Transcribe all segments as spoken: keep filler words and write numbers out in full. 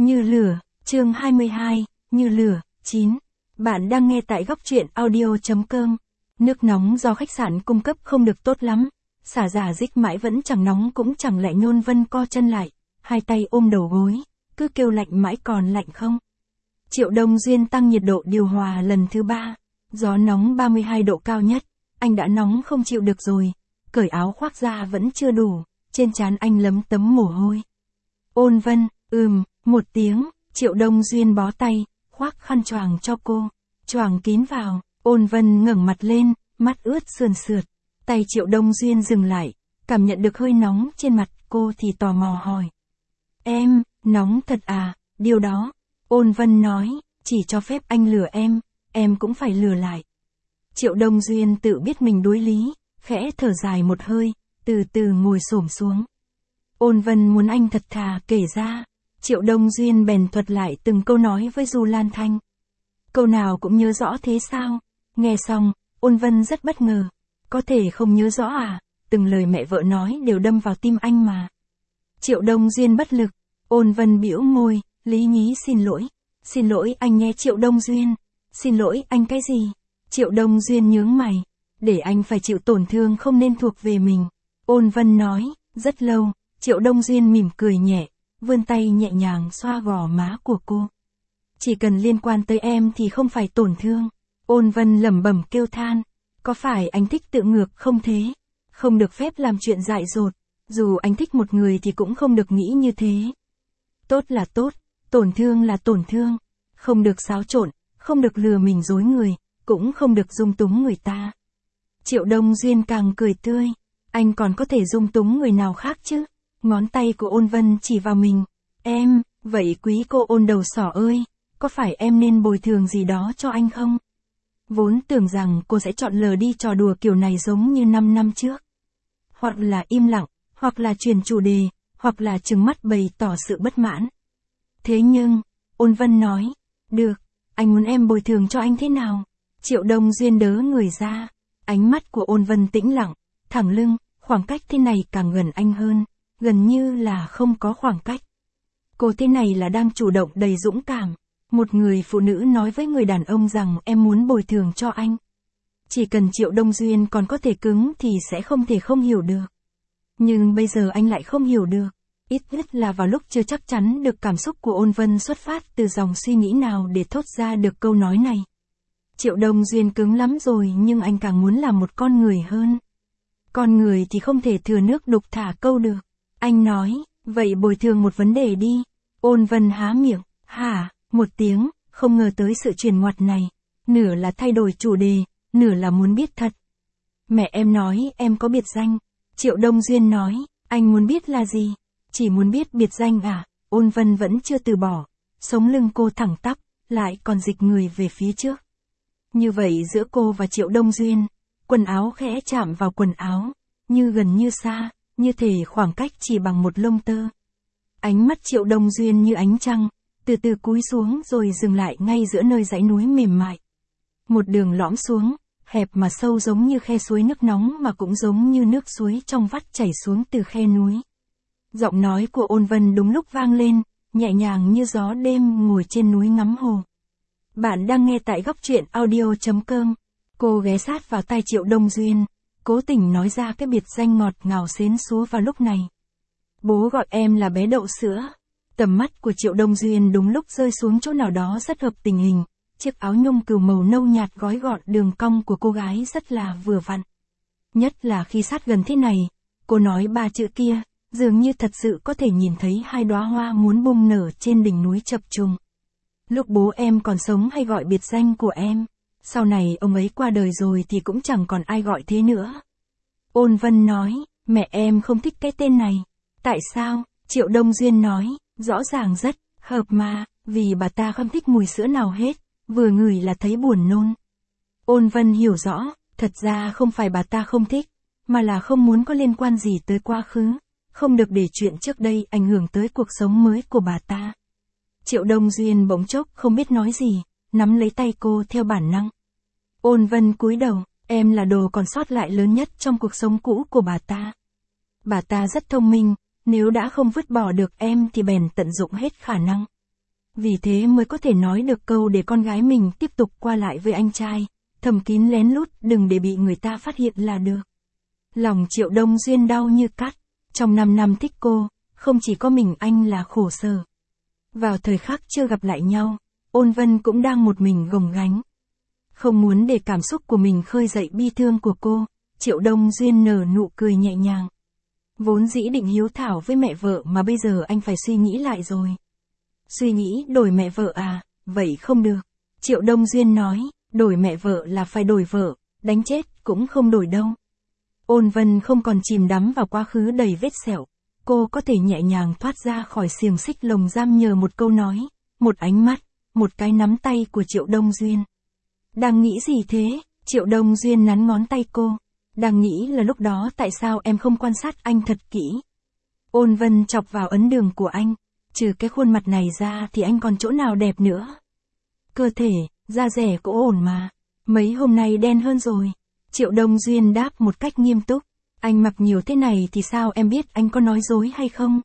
Như lửa, chương hai mươi hai, như lửa, chín. Bạn đang nghe tại góc truyện audio chấm com. Nước nóng do khách sạn cung cấp không được tốt lắm. Xả giả dích mãi vẫn chẳng nóng cũng chẳng lạnh. Nhôn Vân co chân lại, hai tay ôm đầu gối, cứ kêu lạnh mãi còn lạnh không. Triệu Đông Duyên tăng nhiệt độ điều hòa lần thứ ba. Gió nóng ba mươi hai độ cao nhất, anh đã nóng không chịu được rồi. Cởi áo khoác ra vẫn chưa đủ, trên trán anh lấm tấm mồ hôi. Ôn Vân, ừm, một tiếng, Triệu Đông Duyên bó tay, khoác khăn choàng cho cô, choàng kín vào. Ôn Vân ngẩng mặt lên, mắt ướt sườn sượt. Tay Triệu Đông Duyên dừng lại, cảm nhận được hơi nóng trên mặt cô thì tò mò hỏi. Em, nóng thật à, điều đó. Ôn Vân nói, chỉ cho phép anh lừa em, em cũng phải lừa lại. Triệu Đông Duyên tự biết mình đối lý, khẽ thở dài một hơi, từ từ ngồi xổm xuống. Ôn Vân muốn anh thật thà kể ra. Triệu Đông Duyên bèn thuật lại từng câu nói với Du Lan Thanh. Câu nào cũng nhớ rõ thế sao? Nghe xong, Ôn Vân rất bất ngờ. Có thể không nhớ rõ à? Từng lời mẹ vợ nói đều đâm vào tim anh mà. Triệu Đông Duyên bất lực. Ôn Vân bĩu môi, lý nhí xin lỗi. Xin lỗi anh nhé Triệu Đông Duyên. Xin lỗi anh cái gì? Triệu Đông Duyên nhướng mày. Để anh phải chịu tổn thương không nên thuộc về mình. Ôn Vân nói, rất lâu. Triệu Đông Duyên mỉm cười nhẹ, vươn tay nhẹ nhàng xoa gò má của cô. Chỉ cần liên quan tới em thì không phải tổn thương. Ôn Vân lẩm bẩm kêu than. Có phải anh thích tự ngược không thế? Không được phép làm chuyện dại dột. Dù anh thích một người thì cũng không được nghĩ như thế. Tốt là tốt, tổn thương là tổn thương. Không được xáo trộn, không được lừa mình dối người, cũng không được dung túng người ta. Triệu Đông Duyên càng cười tươi. Anh còn có thể dung túng người nào khác chứ? Ngón tay của Ôn Vân chỉ vào mình. Em, vậy quý cô Ôn đầu sỏ ơi, có phải em nên bồi thường gì đó cho anh không? Vốn tưởng rằng cô sẽ chọn lờ đi trò đùa kiểu này giống như năm năm trước. Hoặc là im lặng, hoặc là chuyển chủ đề, hoặc là trừng mắt bày tỏ sự bất mãn. Thế nhưng, Ôn Vân nói, được, anh muốn em bồi thường cho anh thế nào? Triệu Đông Duyên đớ người ra, ánh mắt của Ôn Vân tĩnh lặng, thẳng lưng, khoảng cách thế này càng gần anh hơn. Gần như là không có khoảng cách. Cô thế này là đang chủ động đầy dũng cảm. Một người phụ nữ nói với người đàn ông rằng em muốn bồi thường cho anh. Chỉ cần Triệu Đông Duyên còn có thể cứng thì sẽ không thể không hiểu được. Nhưng bây giờ anh lại không hiểu được. Ít nhất là vào lúc chưa chắc chắn được cảm xúc của Ôn Vân xuất phát từ dòng suy nghĩ nào để thốt ra được câu nói này. Triệu Đông Duyên cứng lắm rồi nhưng anh càng muốn làm một con người hơn. Con người thì không thể thừa nước đục thả câu được. Anh nói, vậy bồi thường một vấn đề đi. Ôn Vân há miệng, hả, một tiếng, không ngờ tới sự chuyển ngoặt này. Nửa là thay đổi chủ đề, nửa là muốn biết thật. Mẹ em nói em có biệt danh. Triệu Đông Duyên nói, anh muốn biết là gì? Chỉ muốn biết biệt danh à? Ôn Vân vẫn chưa từ bỏ. Sống lưng cô thẳng tắp, lại còn dịch người về phía trước. Như vậy giữa cô và Triệu Đông Duyên, quần áo khẽ chạm vào quần áo, như gần như xa. Như thể khoảng cách chỉ bằng một lông tơ. Ánh mắt Triệu Đông Duyên như ánh trăng, từ từ cúi xuống rồi dừng lại ngay giữa nơi dãy núi mềm mại. Một đường lõm xuống, hẹp mà sâu giống như khe suối nước nóng mà cũng giống như nước suối trong vắt chảy xuống từ khe núi. Giọng nói của Ôn Vân đúng lúc vang lên, nhẹ nhàng như gió đêm ngồi trên núi ngắm hồ. Bạn đang nghe tại góc truyện audio chấm com. Cô ghé sát vào tai Triệu Đông Duyên. Cố tình nói ra cái biệt danh ngọt ngào xến xúa vào lúc này. Bố gọi em là bé đậu sữa. Tầm mắt của Triệu Đông Duyên đúng lúc rơi xuống chỗ nào đó rất hợp tình hình. Chiếc áo nhung cừu màu nâu nhạt gói gọn đường cong của cô gái rất là vừa vặn. Nhất là khi sát gần thế này, cô nói ba chữ kia, dường như thật sự có thể nhìn thấy hai đóa hoa muốn bung nở trên đỉnh núi chập trùng. Lúc bố em còn sống hay gọi biệt danh của em. Sau này ông ấy qua đời rồi thì cũng chẳng còn ai gọi thế nữa. Ôn Vân nói, mẹ em không thích cái tên này. Tại sao? Triệu Đông Duyên nói, rõ ràng rất hợp mà, vì bà ta không thích mùi sữa nào hết, vừa ngửi là thấy buồn nôn. Ôn Vân hiểu rõ, thật ra không phải bà ta không thích, mà là không muốn có liên quan gì tới quá khứ, không được để chuyện trước đây ảnh hưởng tới cuộc sống mới của bà ta. Triệu Đông Duyên bỗng chốc không biết nói gì, nắm lấy tay cô theo bản năng. Ôn Vân cúi đầu, em là đồ còn sót lại lớn nhất trong cuộc sống cũ của bà ta. Bà ta rất thông minh, nếu đã không vứt bỏ được em thì bèn tận dụng hết khả năng. Vì thế mới có thể nói được câu để con gái mình tiếp tục qua lại với anh trai, thầm kín lén lút đừng để bị người ta phát hiện là được. Lòng Triệu Đông Duyên đau như cắt, trong năm năm thích cô, không chỉ có mình anh là khổ sở. Vào thời khắc chưa gặp lại nhau, Ôn Vân cũng đang một mình gồng gánh. Không muốn để cảm xúc của mình khơi dậy bi thương của cô, Triệu Đông Duyên nở nụ cười nhẹ nhàng. Vốn dĩ định hiếu thảo với mẹ vợ mà bây giờ anh phải suy nghĩ lại rồi. Suy nghĩ đổi mẹ vợ à, vậy không được. Triệu Đông Duyên nói, đổi mẹ vợ là phải đổi vợ, đánh chết cũng không đổi đâu. Ôn Vân không còn chìm đắm vào quá khứ đầy vết sẹo. Cô có thể nhẹ nhàng thoát ra khỏi xiềng xích lồng giam nhờ một câu nói, một ánh mắt, một cái nắm tay của Triệu Đông Duyên. Đang nghĩ gì thế? Triệu Đông Duyên nắn ngón tay cô. Đang nghĩ là lúc đó tại sao em không quan sát anh thật kỹ. Ôn Vân chọc vào ấn đường của anh. Trừ cái khuôn mặt này ra thì anh còn chỗ nào đẹp nữa. Cơ thể, da dẻ cũng ổn mà. Mấy hôm nay đen hơn rồi. Triệu Đông Duyên đáp một cách nghiêm túc. Anh mặc nhiều thế này thì sao em biết anh có nói dối hay không?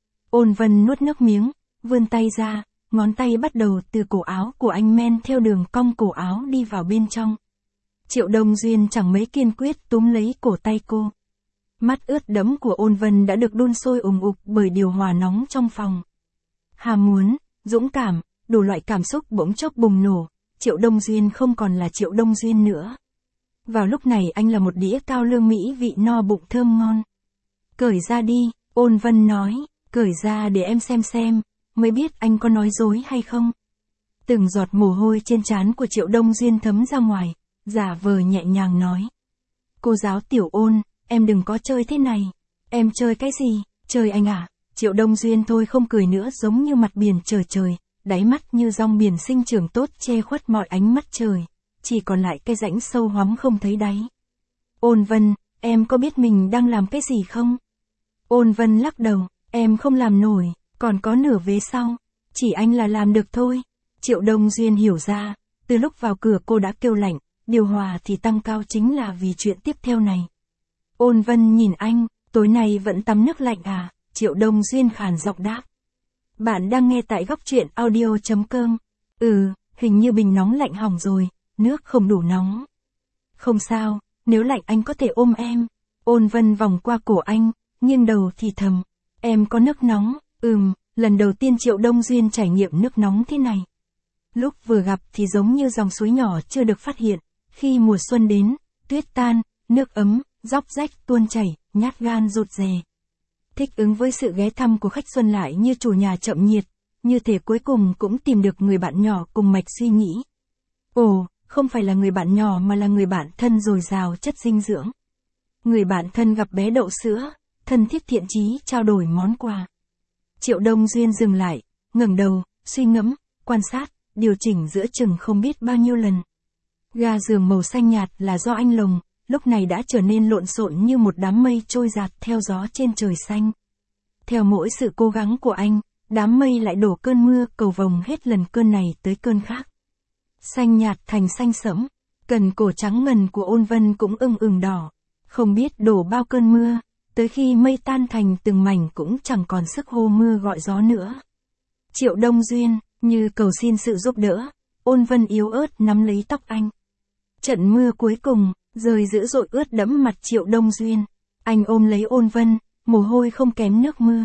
Ôn Vân nuốt nước miếng, vươn tay ra, ngón tay bắt đầu từ cổ áo của anh men theo đường cong cổ áo đi vào bên trong. Triệu Đông Duyên chẳng mấy kiên quyết túm lấy cổ tay cô. Mắt ướt đẫm của Ôn Vân đã được đun sôi ùng ục bởi điều hòa nóng trong phòng. Ham muốn, dũng cảm, đủ loại cảm xúc bỗng chốc bùng nổ, Triệu Đông Duyên không còn là Triệu Đông Duyên nữa. Vào lúc này anh là một đĩa cao lương mỹ vị no bụng thơm ngon. Cởi ra đi, Ôn Vân nói, cởi ra để em xem xem, mới biết anh có nói dối hay không. Từng giọt mồ hôi trên trán của Triệu Đông Duyên thấm ra ngoài, giả vờ nhẹ nhàng nói. Cô giáo Tiểu Ôn, em đừng có chơi thế này. Em chơi cái gì? Chơi anh à? Triệu Đông Duyên thôi không cười nữa giống như mặt biển trời trời, đáy mắt như dòng biển sinh trưởng tốt che khuất mọi ánh mắt trời. Chỉ còn lại cái rãnh sâu hoắm không thấy đáy. Ôn Vân, em có biết mình đang làm cái gì không? Ôn Vân lắc đầu, em không làm nổi, còn có nửa vế sau. Chỉ anh là làm được thôi. Triệu Đông Duyên hiểu ra, từ lúc vào cửa cô đã kêu lạnh, điều hòa thì tăng cao chính là vì chuyện tiếp theo này. Ôn Vân nhìn anh, tối nay vẫn tắm nước lạnh à? Triệu Đông Duyên khàn giọng đáp. Bạn đang nghe tại góc truyện audio chấm com. Ừ, hình như bình nóng lạnh hỏng rồi. Nước không đủ nóng. Không sao, nếu lạnh anh có thể ôm em. Ôn Vân vòng qua cổ anh, nghiêng đầu thì thầm. Em có nước nóng, ừm, lần đầu tiên Triệu Đông Duyên trải nghiệm nước nóng thế này. Lúc vừa gặp thì giống như dòng suối nhỏ chưa được phát hiện. Khi mùa xuân đến, tuyết tan, nước ấm, róc rách tuôn chảy, nhát gan rụt rè. Thích ứng với sự ghé thăm của khách Xuân lại như chủ nhà chậm nhiệt, như thể cuối cùng cũng tìm được người bạn nhỏ cùng mạch suy nghĩ. Ồ, không phải là người bạn nhỏ mà là người bạn thân dồi dào chất dinh dưỡng. Người bạn thân gặp bé đậu sữa, thân thiết thiện chí trao đổi món quà. Triệu Đông Duyên dừng lại, ngẩng đầu, suy ngẫm, quan sát, điều chỉnh giữa chừng không biết bao nhiêu lần. Ga giường màu xanh nhạt là do anh lồng, lúc này đã trở nên lộn xộn như một đám mây trôi dạt theo gió trên trời xanh. Theo mỗi sự cố gắng của anh, đám mây lại đổ cơn mưa cầu vồng hết lần cơn này tới cơn khác. Xanh nhạt thành xanh sẫm, cần cổ trắng ngần của Ôn Vân cũng ửng ửng đỏ, không biết đổ bao cơn mưa, tới khi mây tan thành từng mảnh cũng chẳng còn sức hô mưa gọi gió nữa. Triệu Đông Duyên, như cầu xin sự giúp đỡ, Ôn Vân yếu ớt nắm lấy tóc anh. Trận mưa cuối cùng, rơi dữ dội ướt đẫm mặt Triệu Đông Duyên, anh ôm lấy Ôn Vân, mồ hôi không kém nước mưa.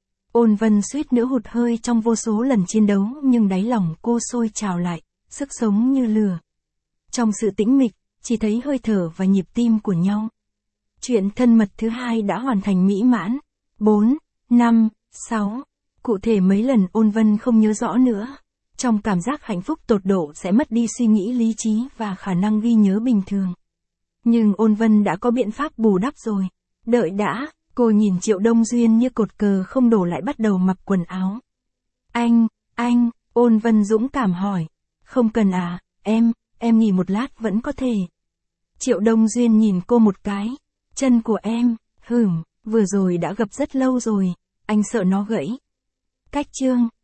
Ôn Vân suýt nữa hụt hơi trong vô số lần chiến đấu nhưng đáy lòng cô sôi trào lại, sức sống như lửa. Trong sự tĩnh mịch, chỉ thấy hơi thở và nhịp tim của nhau. Chuyện thân mật thứ hai đã hoàn thành mỹ mãn. bốn, năm, sáu. Cụ thể mấy lần Ôn Vân không nhớ rõ nữa. Trong cảm giác hạnh phúc tột độ sẽ mất đi suy nghĩ lý trí và khả năng ghi nhớ bình thường. Nhưng Ôn Vân đã có biện pháp bù đắp rồi. Đợi đã, cô nhìn Triệu Đông Duyên như cột cờ không đổ lại bắt đầu mặc quần áo. Anh, anh, Ôn Vân dũng cảm hỏi. Không cần à, em, em nghỉ một lát vẫn có thể. Triệu Đông Duyên nhìn cô một cái. Chân của em, hửm, vừa rồi đã gập rất lâu rồi, anh sợ nó gãy. Cách chương.